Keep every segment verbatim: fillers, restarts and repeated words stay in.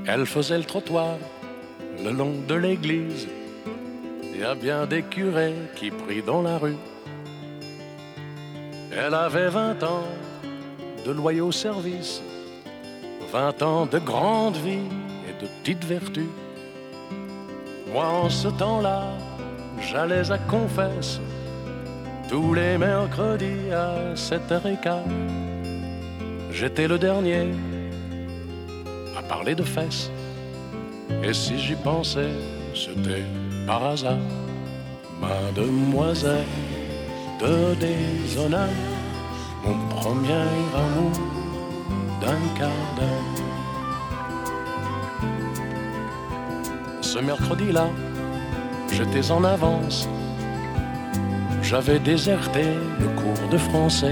Elle faisait le trottoir le long de l'église. Il y a bien des curés qui prient dans la rue. Elle avait vingt ans de loyaux services, vingt ans de grande vie et de petites vertus. Moi, en ce temps-là, j'allais à confesse tous les mercredis à sept heures quinze. J'étais le dernier à parler de fesses. Et si j'y pensais, c'était par hasard. Mademoiselle de déshonneur, mon premier amour d'un quart d'heure. Ce mercredi-là, j'étais en avance. J'avais déserté le cours de français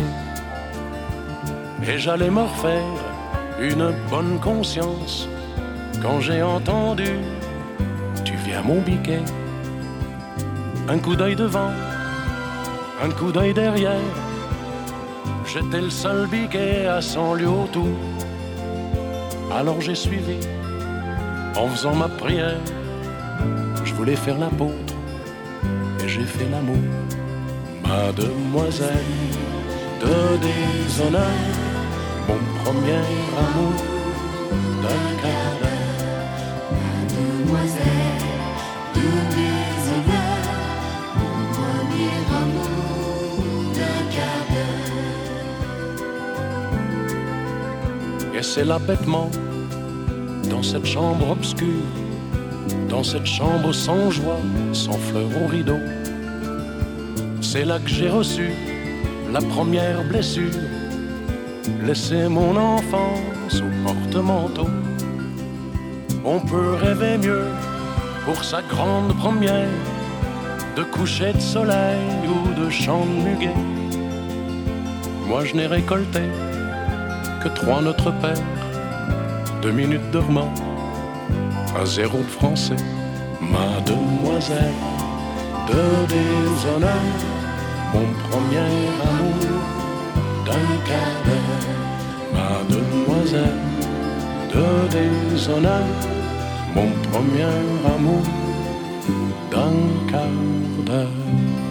et j'allais me refaire une bonne conscience quand j'ai entendu « Tu viens mon biquet ». Un coup d'œil devant, un coup d'œil derrière. J'étais le seul biquet à cent lieues autour. Alors j'ai suivi en faisant ma prière. Je voulais faire l'apôtre et j'ai fait l'amour. Mademoiselle de déshonneur, mon premier amour d'un quart d'heure. Mademoiselle de déshonneur, mon premier amour d'un quart d'heure. Et c'est là bêtement, dans cette chambre obscure, dans cette chambre sans joie, sans fleurs au rideau, c'est là que j'ai reçu la première blessure. Laisser mon enfance au porte-manteau. On peut rêver mieux pour sa grande première, de coucher de soleil ou de chant de muguet. Moi je n'ai récolté que trois Notre Père, deux minutes de roman, un zéro de français. Mademoiselle de déshonneur, mon premier amour d'un quart d'heure. Mademoiselle de déshonneur, mon premier amour d'un quart d'heure.